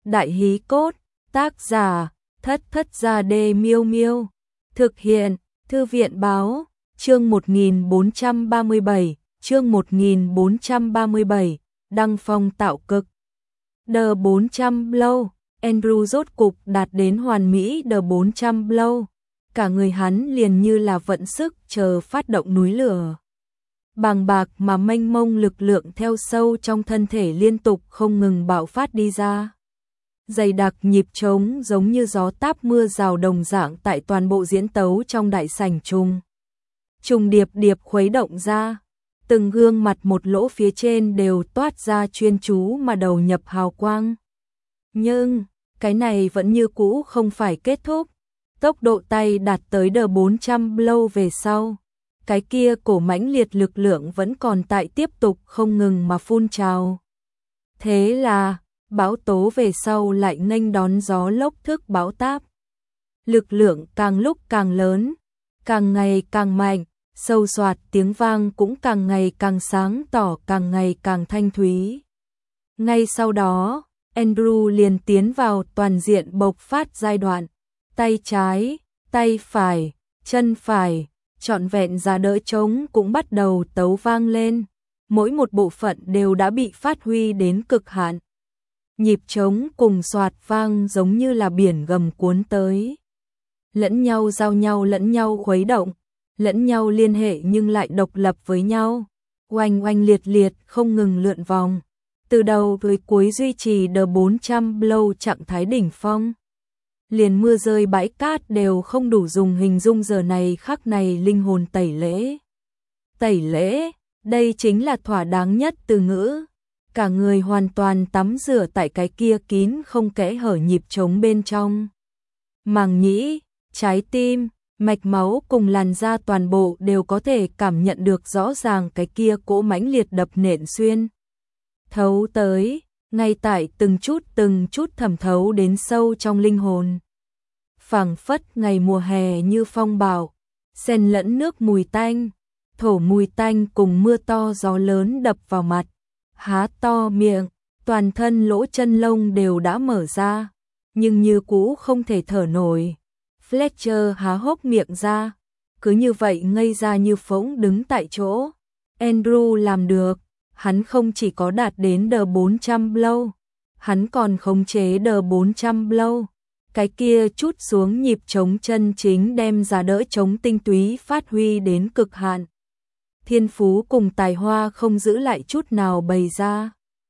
Đại hí cốt, tác giả, Thất Thất Gia Đê Miêu Miêu. Thực hiện, Thư viện báo, chương 1437, chương 1437, đăng phong tạo cực. D400 Blow, Andrew rốt cục đạt đến hoàn mỹ D400 Blow. Cả người hắn liền như là vận sức chờ phát động núi lửa. Bàng bạc mà mênh mông lực lượng theo sâu trong thân thể liên tục không ngừng bạo phát đi ra. Dày đặc nhịp trống giống như gió táp mưa rào đồng dạng tại toàn bộ diễn tấu trong đại sảnh trùng điệp điệp khuấy động ra. Từng gương mặt một lỗ phía trên đều toát ra chuyên chú mà đầu nhập hào quang. Nhưng, cái này vẫn như cũ không phải kết thúc. Tốc độ tay đạt tới D400 Blow về sau. Cái kia cổ mãnh liệt lực lượng vẫn còn tại tiếp tục không ngừng mà phun trào. Thế là, bão tố về sau lại nghênh đón gió lốc thức bão táp. Lực lượng càng lúc càng lớn, càng ngày càng mạnh, sâu soạt tiếng vang cũng càng ngày càng sáng tỏ, càng ngày càng thanh thúy. Ngay sau đó, Andrew liền tiến vào toàn diện bộc phát giai đoạn. Tay trái, tay phải, chân phải, trọn vẹn giá đỡ trống cũng bắt đầu tấu vang lên. Mỗi một bộ phận đều đã bị phát huy đến cực hạn. Nhịp trống cùng soạt vang giống như là biển gầm cuốn tới. Lẫn nhau giao nhau, lẫn nhau khuấy động, lẫn nhau liên hệ nhưng lại độc lập với nhau. Oanh oanh liệt liệt không ngừng lượn vòng. Từ đầu tới cuối duy trì D400 Blow trạng thái đỉnh phong. Liền mưa rơi bãi cát đều không đủ dùng hình dung giờ này khắc này linh hồn tẩy lễ. Tẩy lễ, đây chính là thỏa đáng nhất từ ngữ. Cả người hoàn toàn tắm rửa tại cái kia kín không kẽ hở nhịp trống bên trong. Màng nhĩ, trái tim, mạch máu cùng làn da toàn bộ đều có thể cảm nhận được rõ ràng cái kia cỗ mãnh liệt đập nện xuyên. Thấu tới, ngay tại từng chút thẩm thấu đến sâu trong linh hồn. Phảng phất ngày mùa hè như phong bạo, xen lẫn nước mùi tanh, thổ mùi tanh cùng mưa to gió lớn đập vào mặt. Há to miệng, toàn thân lỗ chân lông đều đã mở ra, nhưng như cũ không thể thở nổi. Fletcher há hốc miệng ra, cứ như vậy ngây ra như phỗng đứng tại chỗ. Andrew làm được, hắn không chỉ có đạt đến D400 Blow, hắn còn khống chế D400 Blow. Cái kia chút xuống nhịp trống chân chính đem giá đỡ trống tinh túy phát huy đến cực hạn. Thiên phú cùng tài hoa không giữ lại chút nào bày ra.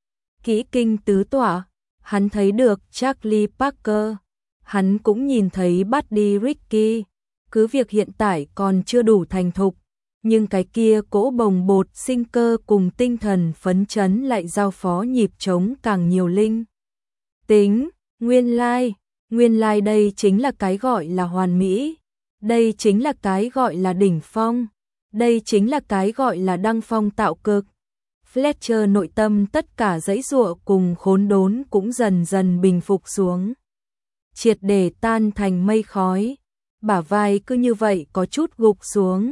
Kỹ kinh tứ tỏa, hắn thấy được Charlie Parker, hắn cũng nhìn thấy Buddy Ricky. Cứ việc hiện tại còn chưa đủ thành thục, nhưng cái kia cỗ bồng bột sinh cơ cùng tinh thần phấn chấn lại giao phó nhịp trống càng nhiều linh tính. Nguyên lai đây chính là cái gọi là hoàn mỹ, đây chính là cái gọi là đỉnh phong. Đây chính là cái gọi là đăng phong tạo cực. Fletcher nội tâm tất cả giãy giụa cùng khốn đốn cũng dần dần bình phục xuống. Triệt để tan thành mây khói. Bả vai cứ như vậy có chút gục xuống.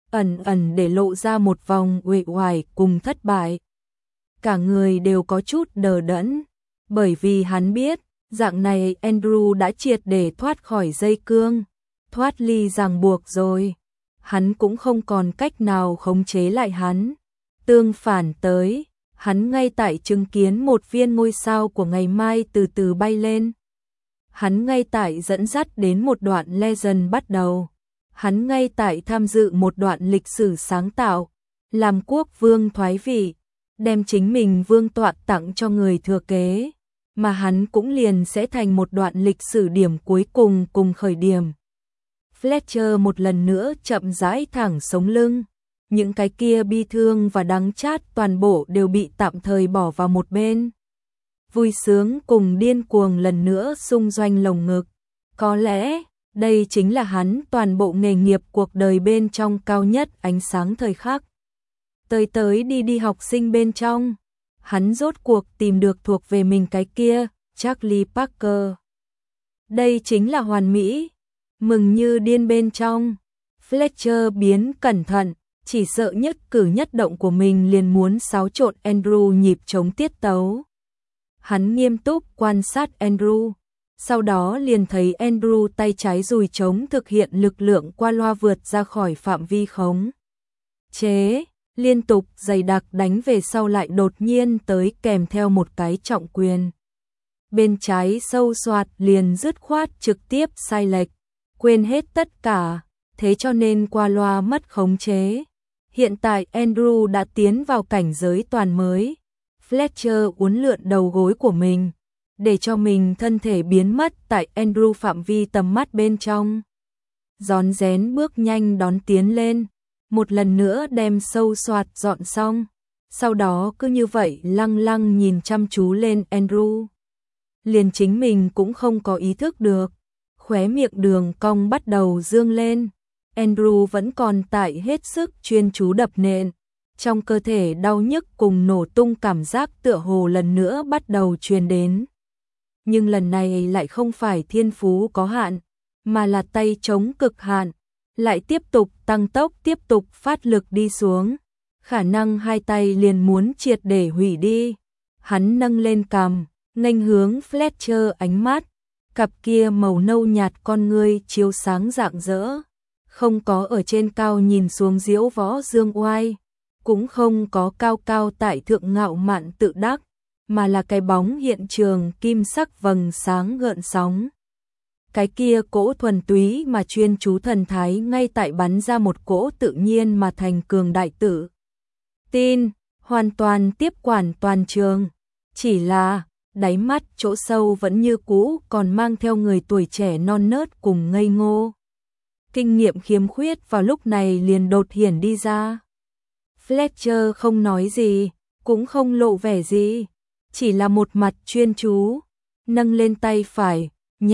Ẩn để lộ ra một vòng uể oải cùng thất bại. Cả người đều có chút đờ đẫn. Bởi vì hắn biết, dạng này Andrew đã triệt để thoát khỏi dây cương. Thoát ly ràng buộc rồi. Hắn cũng không còn cách nào khống chế lại hắn. Tương phản tới, hắn ngay tại chứng kiến một viên ngôi sao của ngày mai từ từ bay lên. Hắn ngay tại dẫn dắt đến một đoạn legend bắt đầu. Hắn ngay tại tham dự một đoạn lịch sử sáng tạo, làm quốc vương thoái vị, đem chính mình vương tọa tặng cho người thừa kế, mà hắn cũng liền sẽ thành một đoạn lịch sử điểm cuối cùng khởi điểm. Fletcher một lần nữa chậm rãi thẳng sống lưng, những cái kia bi thương và đắng chát toàn bộ đều bị tạm thời bỏ vào một bên. Vui sướng cùng điên cuồng lần nữa xung doanh lồng ngực. Có lẽ, đây chính là hắn toàn bộ nghề nghiệp cuộc đời bên trong cao nhất ánh sáng thời khắc. Tới đi học sinh bên trong, hắn rốt cuộc tìm được thuộc về mình cái kia, Charlie Parker. Đây chính là hoàn mỹ. Mừng như điên bên trong, Fletcher biến cẩn thận, chỉ sợ nhất cử nhất động của mình liền muốn xáo trộn Andrew nhịp trống tiết tấu. Hắn nghiêm túc quan sát Andrew, sau đó liền thấy Andrew tay trái dùi trống thực hiện lực lượng qua loa vượt ra khỏi phạm vi khống chế, liên tục dày đặc đánh về sau lại đột nhiên tới kèm theo một cái trọng quyền. Bên trái sâu xoạt liền dứt khoát trực tiếp sai lệch, quên hết tất cả, thế cho nên qua loa mất khống chế. Hiện tại Andrew đã tiến vào cảnh giới toàn mới. Fletcher uốn lượn đầu gối của mình, để cho mình thân thể biến mất tại Andrew phạm vi tầm mắt bên trong. Rón rén bước nhanh đón tiến lên, một lần nữa đem sâu xoạt dọn xong, sau đó cứ như vậy lăng lăng nhìn chăm chú lên Andrew. Liền chính mình cũng không có ý thức được, khóe miệng đường cong bắt đầu dương lên. Andrew vẫn còn tại hết sức chuyên chú đập nện, trong cơ thể đau nhức cùng nổ tung cảm giác tựa hồ lần nữa bắt đầu truyền đến. Nhưng lần này lại không phải thiên phú có hạn, mà là tay trống cực hạn, lại tiếp tục tăng tốc tiếp tục phát lực đi xuống. Khả năng hai tay liền muốn triệt để hủy đi. Hắn nâng lên cằm, nghênh hướng Fletcher ánh mắt, cặp kia màu nâu nhạt con ngươi chiếu sáng rạng rỡ, không có ở trên cao nhìn xuống diễu võ dương oai, cũng không có cao cao tại thượng ngạo mạn tự đắc, mà là cái bóng hiện trường kim sắc vầng sáng gợn sóng. Cái kia cỗ thuần túy mà chuyên chú thần thái ngay tại bắn ra một cỗ tự nhiên mà thành cường đại tự tin, hoàn toàn tiếp quản toàn trường. Chỉ là đáy mắt chỗ sâu vẫn như cũ còn mang theo người tuổi trẻ non nớt cùng ngây ngô. Kinh nghiệm khiếm khuyết vào lúc này liền đột hiển đi ra. Fletcher không nói gì, cũng không lộ vẻ gì, chỉ là một mặt chuyên chú, nâng lên tay phải,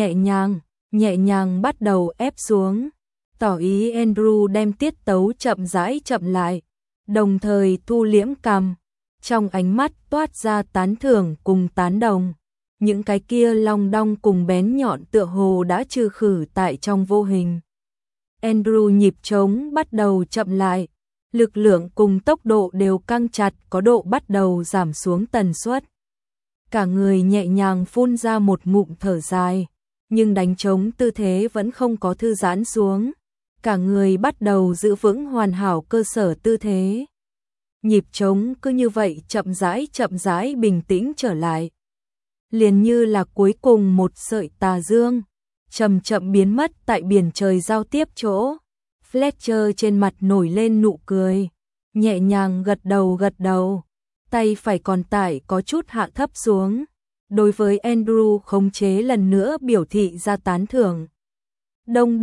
nhẹ nhàng bắt đầu ép xuống, tỏ ý Andrew đem tiết tấu chậm rãi chậm lại, đồng thời thu liễm cằm, trong ánh mắt toát ra tán thưởng cùng tán đồng. Những cái kia long đong cùng bén nhọn tựa hồ đã trừ khử tại trong vô hình. Andrew nhịp trống bắt đầu chậm lại, lực lượng cùng tốc độ đều căng chặt, có độ bắt đầu giảm xuống tần suất. Cả người nhẹ nhàng phun ra một ngụm thở dài, nhưng đánh trống tư thế vẫn không có thư giãn xuống. Cả người bắt đầu giữ vững hoàn hảo cơ sở tư thế. Nhịp trống cứ như vậy chậm rãi bình tĩnh trở lại. Liền như là cuối cùng một sợi tà dương, chậm chậm biến mất tại biển trời giao tiếp chỗ. Fletcher trên mặt nổi lên nụ cười, nhẹ nhàng gật đầu, tay phải còn tại có chút hạ thấp xuống. Đối với Andrew khống chế lần nữa biểu thị ra tán thưởng. Đông.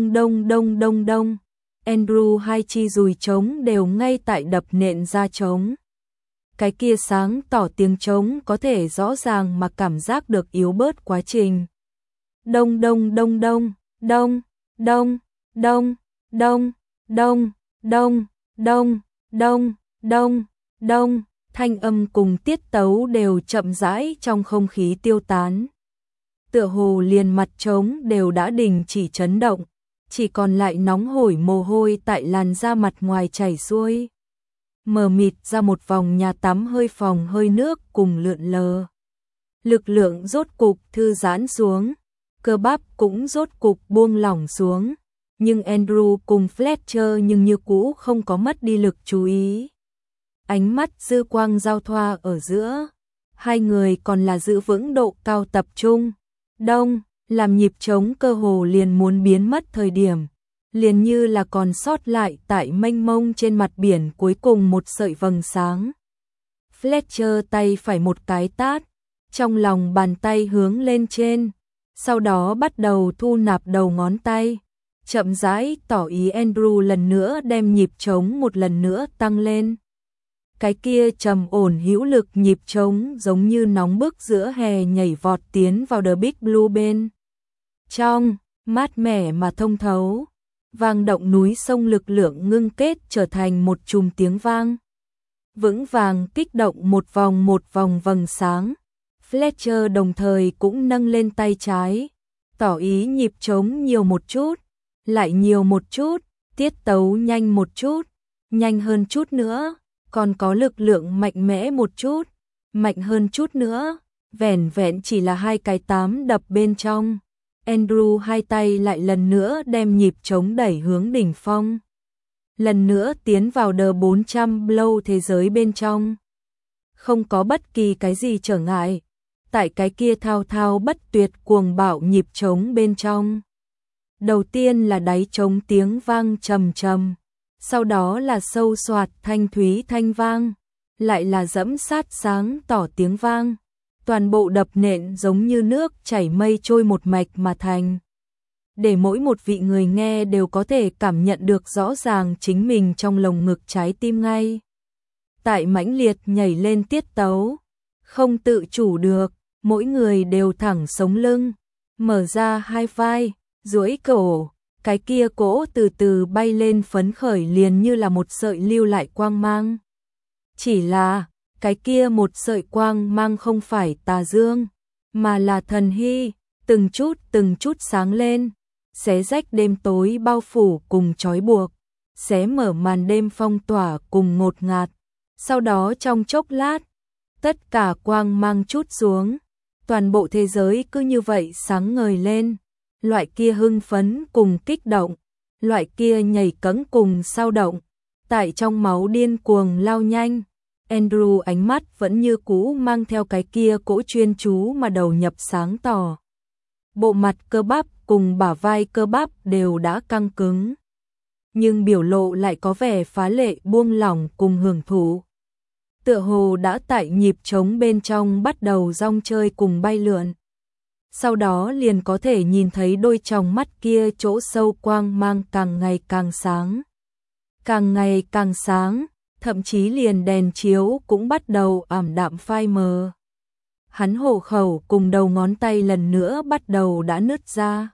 Andrew hai chi dùi trống đều ngay tại đập nện ra trống. Cái kia sáng tỏ tiếng trống có thể rõ ràng mà cảm giác được yếu bớt quá trình. Đông. Thanh âm cùng tiết tấu đều chậm rãi trong không khí tiêu tán. Tựa hồ liền mặt trống đều đã đình chỉ chấn động, chỉ còn lại nóng hổi mồ hôi tại làn da mặt ngoài chảy xuôi. Mờ mịt ra một vòng nhà tắm hơi phòng hơi nước cùng lượn lờ. Lực lượng rốt cục thư giãn xuống, cơ bắp cũng rốt cục buông lỏng xuống, nhưng Andrew cùng Fletcher nhưng như cũ không có mất đi lực chú ý. Ánh mắt dư quang giao thoa ở giữa, hai người còn là giữ vững độ cao tập trung. Đông, làm nhịp trống cơ hồ liền muốn biến mất thời điểm, liền như là còn sót lại tại mênh mông trên mặt biển cuối cùng một sợi vầng sáng. Fletcher tay phải một cái tát, trong lòng bàn tay hướng lên trên, sau đó bắt đầu thu nạp đầu ngón tay, chậm rãi tỏ ý Andrew lần nữa đem nhịp trống một lần nữa tăng lên. Cái kia trầm ổn hữu lực nhịp trống giống như nóng bức giữa hè nhảy vọt tiến vào The Big Blue bên trong, mát mẻ mà thông thấu, vang động núi sông lực lượng ngưng kết trở thành một chùm tiếng vang. Vững vàng kích động một vòng vầng sáng. Fletcher đồng thời cũng nâng lên tay trái, tỏ ý nhịp trống nhiều một chút, lại nhiều một chút, tiết tấu nhanh một chút, nhanh hơn chút nữa, còn có lực lượng mạnh mẽ một chút, mạnh hơn chút nữa, vẻn vẹn chỉ là 2 cái 8 đập bên trong. Andrew hai tay lại lần nữa đem nhịp trống đẩy hướng đỉnh phong. Lần nữa tiến vào The 400 Blow thế giới bên trong. Không có bất kỳ cái gì trở ngại. Tại cái kia thao thao bất tuyệt cuồng bạo nhịp trống bên trong. Đầu tiên là đáy trống tiếng vang trầm trầm. Sau đó là sâu xoạt thanh thúy thanh vang. Lại là dẫm sát sáng tỏ tiếng vang. Toàn bộ đập nện giống như nước chảy mây trôi một mạch mà thành. Để mỗi một vị người nghe đều có thể cảm nhận được rõ ràng chính mình trong lồng ngực trái tim ngay. Tại mãnh liệt nhảy lên tiết tấu, không tự chủ được, mỗi người đều thẳng sống lưng, mở ra hai vai, duỗi cổ, cái kia cỗ từ từ bay lên phấn khởi liền như là một sợi lưu lại quang mang. Chỉ là, cái kia một sợi quang mang không phải tà dương, mà là thần hy, từng chút sáng lên, xé rách đêm tối bao phủ cùng trói buộc, xé mở màn đêm phong tỏa cùng ngột ngạt. Sau đó trong chốc lát, tất cả quang mang chút xuống, toàn bộ thế giới cứ như vậy sáng ngời lên, loại kia hưng phấn cùng kích động, loại kia nhảy cẫng cùng sao động, tại trong máu điên cuồng lao nhanh. Andrew ánh mắt vẫn như cũ mang theo cái kia cỗ chuyên chú mà đầu nhập sáng tỏ. Bộ mặt cơ bắp cùng bả vai cơ bắp đều đã căng cứng. Nhưng biểu lộ lại có vẻ phá lệ buông lỏng cùng hưởng thụ. Tựa hồ đã tại nhịp trống bên trong bắt đầu rong chơi cùng bay lượn. Sau đó liền có thể nhìn thấy đôi tròng mắt kia chỗ sâu quang mang càng ngày càng sáng. Càng ngày càng sáng, thậm chí liền đèn chiếu cũng bắt đầu ảm đạm phai mờ. Hắn hổ khẩu cùng đầu ngón tay lần nữa bắt đầu đã nứt ra.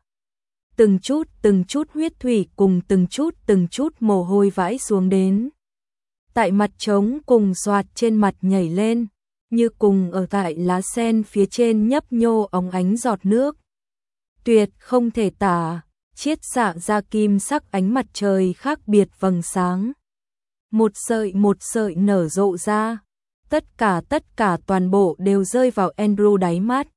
Từng chút huyết thủy cùng từng chút mồ hôi vãi xuống đến. Tại mặt trống cùng xoạt trên mặt nhảy lên, như cùng ở tại lá sen phía trên nhấp nhô óng ánh giọt nước. Tuyệt không thể tả, chiết xạ ra kim sắc ánh mặt trời khác biệt vầng sáng. Một sợi nở rộ ra, tất cả toàn bộ đều rơi vào Andrew đáy mắt.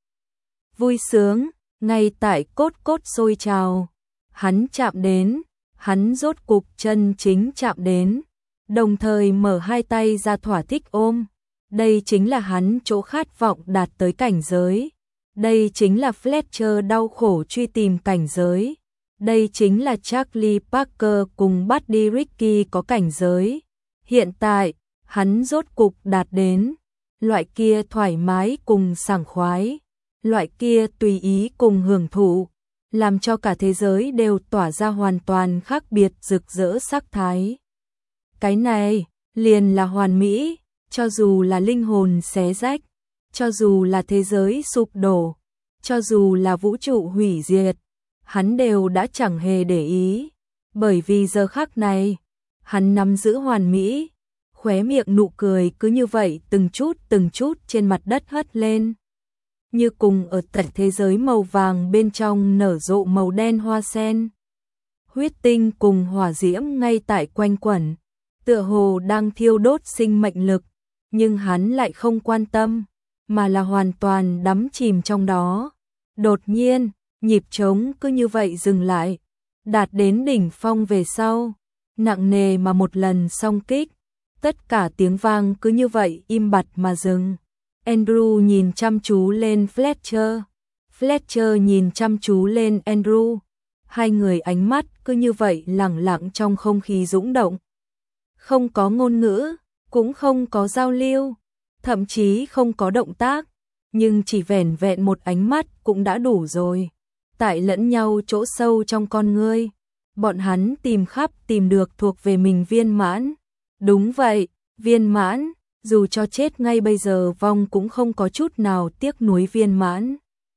Vui sướng, ngay tại cốt sôi trào, hắn chạm đến, hắn rốt cục chân chính chạm đến, đồng thời mở hai tay ra thỏa thích ôm. Đây chính là hắn chỗ khát vọng đạt tới cảnh giới. Đây chính là Fletcher đau khổ truy tìm cảnh giới. Đây chính là Charlie Parker cùng Buddy Ricky có cảnh giới. Hiện tại, hắn rốt cục đạt đến. Loại kia thoải mái cùng sảng khoái. Loại kia tùy ý cùng hưởng thụ. Làm cho cả thế giới đều tỏa ra hoàn toàn khác biệt rực rỡ sắc thái. Cái này, liền là hoàn mỹ. Cho dù là linh hồn xé rách, cho dù là thế giới sụp đổ, cho dù là vũ trụ hủy diệt, hắn đều đã chẳng hề để ý. Bởi vì giờ khắc này, hắn nắm giữ hoàn mỹ, khóe miệng nụ cười cứ như vậy từng chút trên mặt đất hất lên. Như cùng ở tận thế giới màu vàng bên trong nở rộ màu đen hoa sen. Huyết tinh cùng hỏa diễm ngay tại quanh quẩn, tựa hồ đang thiêu đốt sinh mệnh lực. Nhưng hắn lại không quan tâm, mà là hoàn toàn đắm chìm trong đó. Đột nhiên, nhịp trống cứ như vậy dừng lại, đạt đến đỉnh phong về sau, nặng nề mà một lần song kích, tất cả tiếng vang cứ như vậy im bặt mà dừng. Andrew nhìn chăm chú lên Fletcher, Fletcher nhìn chăm chú lên Andrew, hai người ánh mắt cứ như vậy lẳng lặng trong không khí dũng động. Không có ngôn ngữ, cũng không có giao lưu, thậm chí không có động tác, nhưng chỉ vẻn vẹn một ánh mắt cũng đã đủ rồi. Tại lẫn nhau chỗ sâu trong con ngươi, bọn hắn tìm được thuộc về mình viên mãn. Đúng vậy, viên mãn, dù cho chết ngay bây giờ vong cũng không có chút nào tiếc nuối viên mãn.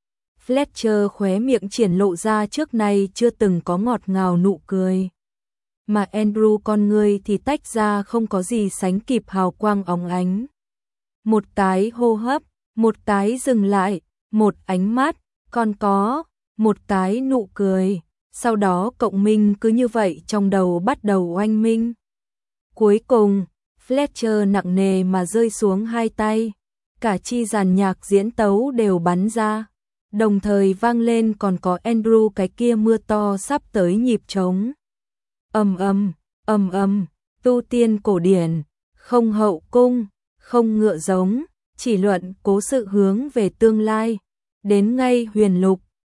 Fletcher khóe miệng triển lộ ra trước nay chưa từng có ngọt ngào nụ cười. Mà Andrew con ngươi thì tách ra không có gì sánh kịp hào quang óng ánh. Một cái hô hấp, một cái dừng lại, một ánh mắt, còn có một cái nụ cười, sau đó cộng minh cứ như vậy trong đầu bắt đầu oanh minh. Cuối cùng, Fletcher nặng nề mà rơi xuống hai tay, cả chi dàn nhạc diễn tấu đều bắn ra. Đồng thời vang lên còn có Andrew cái kia mưa to sắp tới nhịp trống. Ầm ầm, tu tiên cổ điển, không hậu cung, không ngựa giống, chỉ luận cố sự hướng về tương lai. Đến ngay huyền lục,